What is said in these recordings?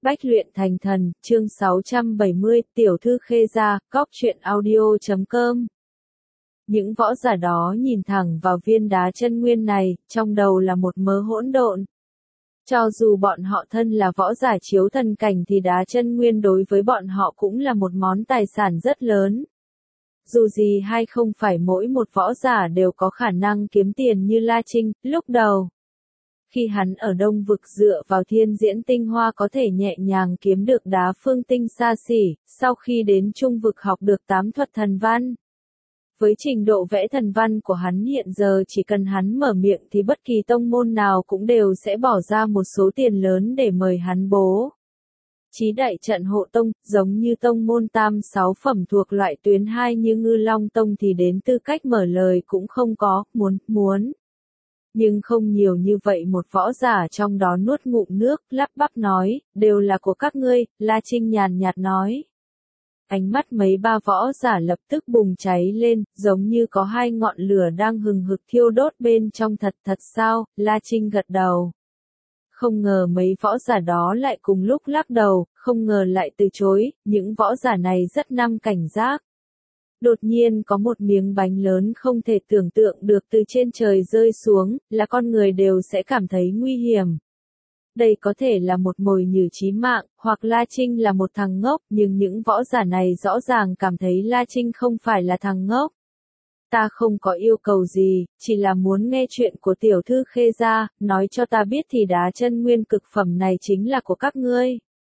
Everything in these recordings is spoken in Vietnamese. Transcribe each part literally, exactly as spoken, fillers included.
Bách luyện thành thần, chương sáu trăm bảy mươi, tiểu thư Khê Gia, cóc truyện audio chấm com. Những võ giả đó nhìn thẳng vào viên đá chân nguyên này, trong đầu là một mớ hỗn độn. Cho dù bọn họ thân là võ giả chiếu thần cảnh thì đá chân nguyên đối với bọn họ cũng là một món tài sản rất lớn. Dù gì hay không phải mỗi một võ giả đều có khả năng kiếm tiền như La Trinh, lúc đầu. Khi hắn ở Đông Vực dựa vào thiên diễn tinh hoa có thể nhẹ nhàng kiếm được đá phương tinh xa xỉ, sau khi đến Trung Vực học được tám thuật thần văn. Với trình độ vẽ thần văn của hắn hiện giờ chỉ cần hắn mở miệng thì bất kỳ tông môn nào cũng đều sẽ bỏ ra một số tiền lớn để mời hắn bố. Chí đại trận hộ tông, giống như tông môn tam sáu phẩm thuộc loại tuyến hai như Ngư Long Tông thì đến tư cách mở lời cũng không có, muốn, muốn. Nhưng không nhiều như vậy, một võ giả trong đó nuốt ngụm nước, lắp bắp nói, đều là của các ngươi, La Trinh nhàn nhạt nói. Ánh mắt mấy ba võ giả lập tức bùng cháy lên, giống như có hai ngọn lửa đang hừng hực thiêu đốt bên trong. Thật thật sao, La Trinh gật đầu. Không ngờ mấy võ giả đó lại cùng lúc lắc đầu, không ngờ lại từ chối, những võ giả này rất năm cảnh giác. Đột nhiên có một miếng bánh lớn không thể tưởng tượng được từ trên trời rơi xuống, là con người đều sẽ cảm thấy nguy hiểm. Đây có thể là một mồi nhử chí mạng, hoặc La Trinh là một thằng ngốc, nhưng những võ giả này rõ ràng cảm thấy La Trinh không phải là thằng ngốc. Ta không có yêu cầu gì, chỉ là muốn nghe chuyện của tiểu thư Khê Gia, nói cho ta biết thì đá chân nguyên cực phẩm này chính là của các ngươi.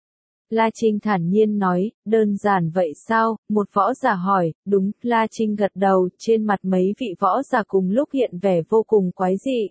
La Trinh thản nhiên nói, đơn giản vậy sao, một võ giả hỏi, đúng, La Trinh gật đầu, trên mặt mấy vị võ giả cùng lúc hiện vẻ vô cùng quái dị.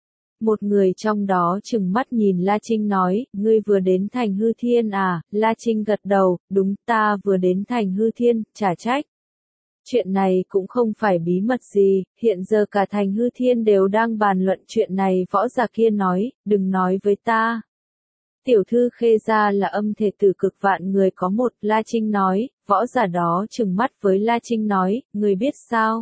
Một người trong đó trừng mắt nhìn La Trinh nói, ngươi vừa đến thành Hư Thiên à, La Trinh gật đầu, đúng, ta vừa đến thành Hư Thiên, chả trách. Chuyện này cũng không phải bí mật gì, hiện giờ cả thành Hư Thiên đều đang bàn luận chuyện này. Võ giả kia nói, đừng nói với ta. Tiểu thư Khê Gia là âm thể tử cực vạn người có một, La Trinh nói, võ giả đó trừng mắt với La Trinh nói, người biết sao?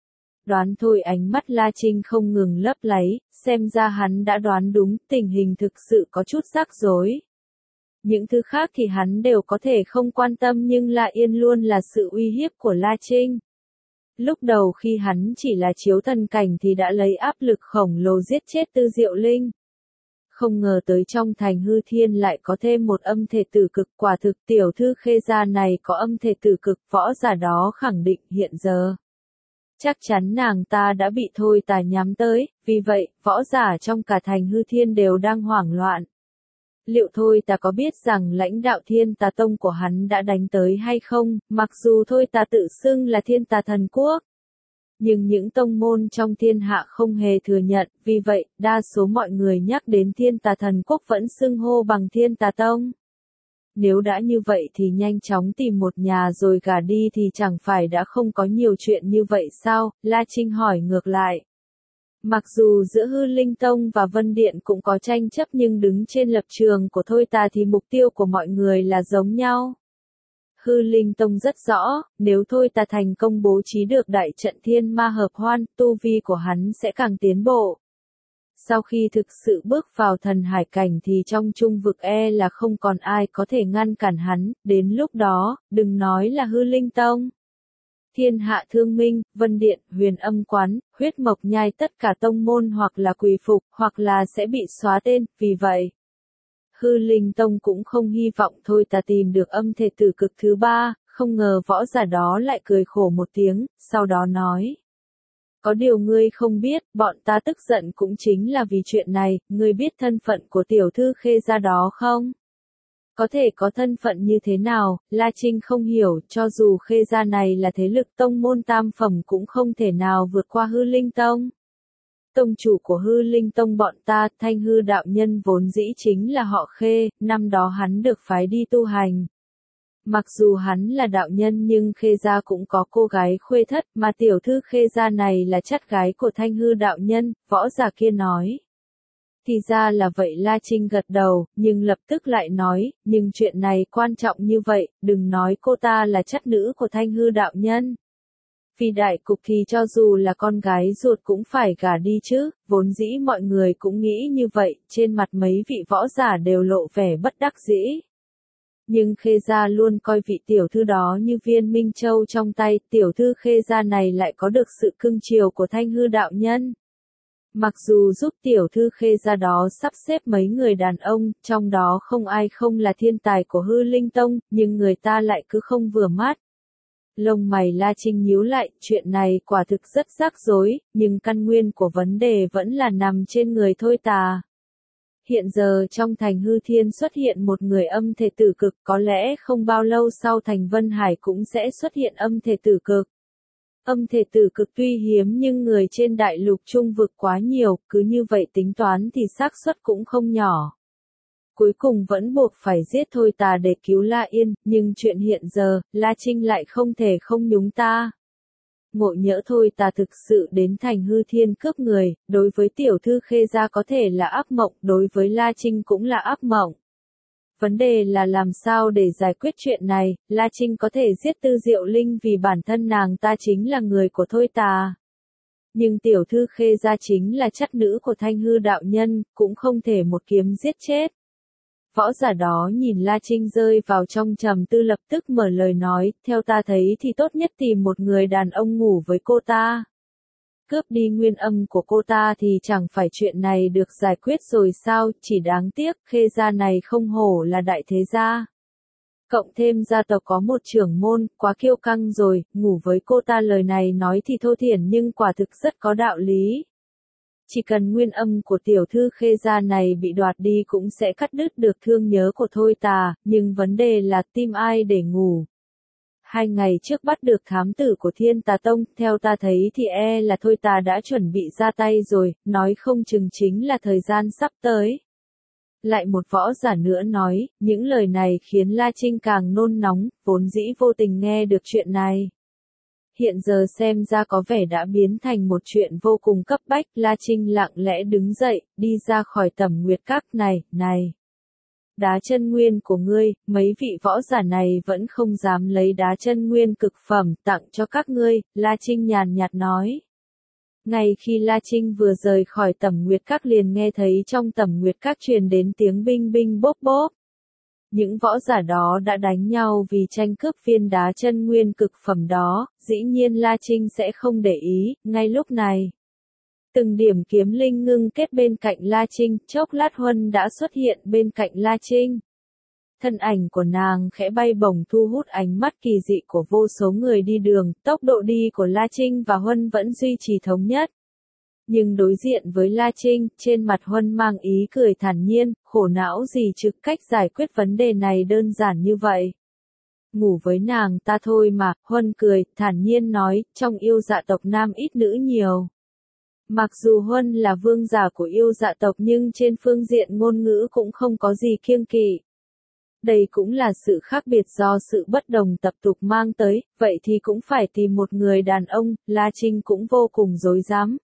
Đoán thôi, ánh mắt La Trinh không ngừng lấp láy, xem ra hắn đã đoán đúng, tình hình thực sự có chút rắc rối. Những thứ khác thì hắn đều có thể không quan tâm, nhưng La Yên luôn là sự uy hiếp của La Trinh. Lúc đầu khi hắn chỉ là chiếu thần cảnh thì đã lấy áp lực khổng lồ giết chết Tư Diệu Linh. Không ngờ tới trong thành Hư Thiên lại có thêm một âm thể tử cực, quả thực tiểu thư Khê Gia này có âm thể tử cực, võ giả đó khẳng định hiện giờ. Chắc chắn nàng ta đã bị thôi tà nhắm tới, vì vậy, võ giả trong cả thành Hư Thiên đều đang hoảng loạn. Liệu thôi tà có biết rằng lãnh đạo Thiên Tà Tông của hắn đã đánh tới hay không, mặc dù thôi tà tự xưng là Thiên Tà Thần Quốc. Nhưng những tông môn trong thiên hạ không hề thừa nhận, vì vậy, đa số mọi người nhắc đến Thiên Tà Thần Quốc vẫn xưng hô bằng Thiên Tà Tông. Nếu đã như vậy thì nhanh chóng tìm một nhà rồi gả đi thì chẳng phải đã không có nhiều chuyện như vậy sao? La Trinh hỏi ngược lại. Mặc dù giữa Hư Linh Tông và Vân Điện cũng có tranh chấp nhưng đứng trên lập trường của thôi tà thì mục tiêu của mọi người là giống nhau. Hư Linh Tông rất rõ, nếu thôi tà thành công bố trí được đại trận thiên ma hợp hoan, tu vi của hắn sẽ càng tiến bộ. Sau khi thực sự bước vào thần hải cảnh thì trong Trung Vực e là không còn ai có thể ngăn cản hắn, đến lúc đó, đừng nói là Hư Linh Tông. Thiên Hạ Thương Minh, Vân Điện, Huyền Âm Quán, Huyết Mộc Nhai tất cả tông môn hoặc là quỳ phục, hoặc là sẽ bị xóa tên, vì vậy. Hư Linh Tông cũng không hy vọng thôi ta tìm được âm thể tử cực thứ ba, không ngờ võ giả đó lại cười khổ một tiếng, sau đó nói. Có điều ngươi không biết, bọn ta tức giận cũng chính là vì chuyện này, ngươi biết thân phận của tiểu thư Khê Gia đó không? Có thể có thân phận như thế nào, La Trinh không hiểu, cho dù Khê Gia này là thế lực tông môn tam phẩm cũng không thể nào vượt qua Hư Linh Tông. Tông chủ của Hư Linh Tông bọn ta, Thanh Hư đạo nhân vốn dĩ chính là họ Khê, năm đó hắn được phái đi tu hành. Mặc dù hắn là đạo nhân nhưng Khê Gia cũng có cô gái khuê thất, mà tiểu thư Khê Gia này là chắt gái của Thanh Hư đạo nhân, võ giả kia nói. Thì ra là vậy, La Trinh gật đầu, nhưng lập tức lại nói, nhưng chuyện này quan trọng như vậy, đừng nói cô ta là chắt nữ của Thanh Hư đạo nhân. Vì đại cục thì cho dù là con gái ruột cũng phải gả đi chứ, vốn dĩ mọi người cũng nghĩ như vậy, trên mặt mấy vị võ giả đều lộ vẻ bất đắc dĩ. Nhưng Khê Gia luôn coi vị tiểu thư đó như viên minh châu trong tay, tiểu thư Khê Gia này lại có được sự cưng chiều của Thanh Hư đạo nhân. Mặc dù giúp tiểu thư Khê Gia đó sắp xếp mấy người đàn ông, trong đó không ai không là thiên tài của Hư Linh Tông, nhưng người ta lại cứ không vừa mắt. Lông mày La Trinh nhíu lại, chuyện này quả thực rất rắc rối, nhưng căn nguyên của vấn đề vẫn là nằm trên người thôi tà. Hiện giờ trong thành Hư Thiên xuất hiện một người âm thể tử cực, có lẽ không bao lâu sau thành Vân Hải cũng sẽ xuất hiện âm thể tử cực. Âm thể tử cực tuy hiếm nhưng người trên đại lục trung vực quá nhiều, cứ như vậy tính toán thì xác suất cũng không nhỏ. Cuối cùng vẫn buộc phải giết thôi tà để cứu La Yên, nhưng chuyện hiện giờ, La Trinh lại không thể không nhúng ta. Ngộ nhỡ thôi tà thực sự đến thành Hư Thiên cướp người, đối với tiểu thư Khê Gia có thể là ác mộng, đối với La Trinh cũng là ác mộng. Vấn đề là làm sao để giải quyết chuyện này, La Trinh có thể giết Tư Diệu Linh vì bản thân nàng ta chính là người của thôi tà. Nhưng tiểu thư Khê Gia chính là chất nữ của Thanh Hư đạo nhân, cũng không thể một kiếm giết chết. Võ giả đó nhìn La Trinh rơi vào trong trầm tư lập tức mở lời nói, theo ta thấy thì tốt nhất tìm một người đàn ông ngủ với cô ta. Cướp đi nguyên âm của cô ta thì chẳng phải chuyện này được giải quyết rồi sao, chỉ đáng tiếc Khê Gia này không hổ là đại thế gia. Cộng thêm gia tộc có một trưởng môn, quá kiêu căng rồi, ngủ với cô ta lời này nói thì thô thiển nhưng quả thực rất có đạo lý. Chỉ cần nguyên âm của tiểu thư Khê Gia này bị đoạt đi cũng sẽ cắt đứt được thương nhớ của thôi tà, nhưng vấn đề là tìm ai để ngủ. Hai ngày trước bắt được thám tử của Thiên Tà Tông, theo ta thấy thì e là thôi tà đã chuẩn bị ra tay rồi, nói không chừng chính là thời gian sắp tới. Lại một võ giả nữa nói, những lời này khiến La Trinh càng nôn nóng, vốn dĩ vô tình nghe được chuyện này. Hiện giờ xem ra có vẻ đã biến thành một chuyện vô cùng cấp bách, La Trinh lặng lẽ đứng dậy, đi ra khỏi Tẩm Nguyệt Các này, này. Đá chân nguyên của ngươi, mấy vị võ giả này vẫn không dám lấy đá chân nguyên cực phẩm tặng cho các ngươi, La Trinh nhàn nhạt nói. Ngay khi La Trinh vừa rời khỏi Tẩm Nguyệt Các liền nghe thấy trong Tẩm Nguyệt Các truyền đến tiếng binh binh bốp bốp. Những võ giả đó đã đánh nhau vì tranh cướp viên đá chân nguyên cực phẩm đó, dĩ nhiên La Trinh sẽ không để ý, ngay lúc này. Từng điểm kiếm linh ngưng kết bên cạnh La Trinh, chốc lát Huân đã xuất hiện bên cạnh La Trinh. Thân ảnh của nàng khẽ bay bổng thu hút ánh mắt kỳ dị của vô số người đi đường, tốc độ đi của La Trinh và Huân vẫn duy trì thống nhất. Nhưng đối diện với La Trinh, trên mặt Huân mang ý cười thản nhiên, khổ não gì chứ, cách giải quyết vấn đề này đơn giản như vậy. Ngủ với nàng ta thôi mà, Huân cười, thản nhiên nói, trong yêu dạ tộc nam ít nữ nhiều. Mặc dù Huân là vương giả của yêu dạ tộc nhưng trên phương diện ngôn ngữ cũng không có gì kiêng kỵ. Đây cũng là sự khác biệt do sự bất đồng tập tục mang tới, vậy thì cũng phải tìm một người đàn ông, La Trinh cũng vô cùng rối rắm.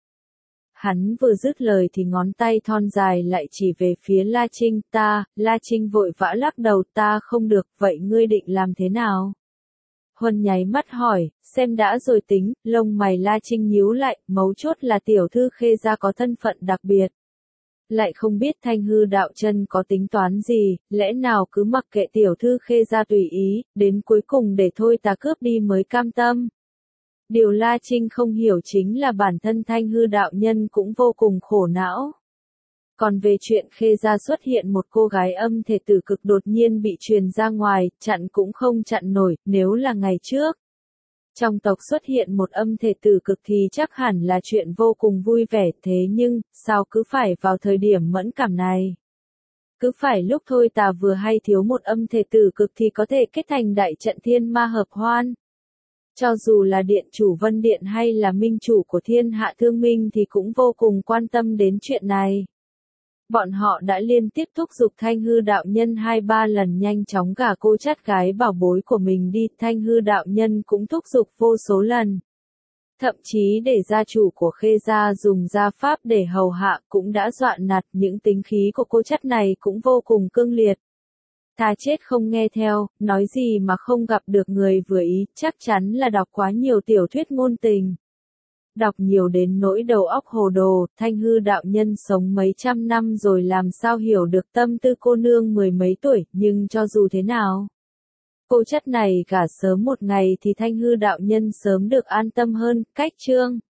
Hắn vừa dứt lời thì ngón tay thon dài lại chỉ về phía La Trinh, ta, La Trinh vội vã lắc đầu, ta không được, vậy ngươi định làm thế nào? Huân nháy mắt hỏi, xem đã rồi tính, lông mày La Trinh nhíu lại, mấu chốt là tiểu thư Khê Gia có thân phận đặc biệt. Lại không biết Thanh Hư đạo chân có tính toán gì, lẽ nào cứ mặc kệ tiểu thư Khê Gia tùy ý, đến cuối cùng để thôi ta cướp đi mới cam tâm. Điều La Trinh không hiểu chính là bản thân Thanh Hư đạo nhân cũng vô cùng khổ não. Còn về chuyện Khê Gia xuất hiện một cô gái âm thể tử cực đột nhiên bị truyền ra ngoài, chặn cũng không chặn nổi, nếu là ngày trước. Trong tộc xuất hiện một âm thể tử cực thì chắc hẳn là chuyện vô cùng vui vẻ, thế nhưng, sao cứ phải vào thời điểm mẫn cảm này? Cứ phải lúc thôi tà vừa hay thiếu một âm thể tử cực thì có thể kết thành đại trận thiên ma hợp hoan. Cho dù là điện chủ Vân Điện hay là minh chủ của thiên hạ thương minh thì cũng vô cùng quan tâm đến chuyện này. Bọn họ đã liên tiếp thúc giục Thanh Hư đạo nhân hai ba lần nhanh chóng gả cô chắt gái bảo bối của mình đi, Thanh Hư đạo nhân cũng thúc giục vô số lần. Thậm chí để gia chủ của Khê Gia dùng gia pháp để hầu hạ cũng đã dọa nạt, những tính khí của cô chắt này cũng vô cùng cương liệt. Thà chết không nghe theo, nói gì mà không gặp được người vừa ý, chắc chắn là đọc quá nhiều tiểu thuyết ngôn tình. đọc nhiều đến nỗi đầu óc hồ đồ, Thanh Hư đạo nhân sống mấy trăm năm rồi làm sao hiểu được tâm tư cô nương mười mấy tuổi, nhưng cho dù thế nào, cô chất này cả sớm một ngày thì Thanh Hư đạo nhân sớm được an tâm hơn. Cách chương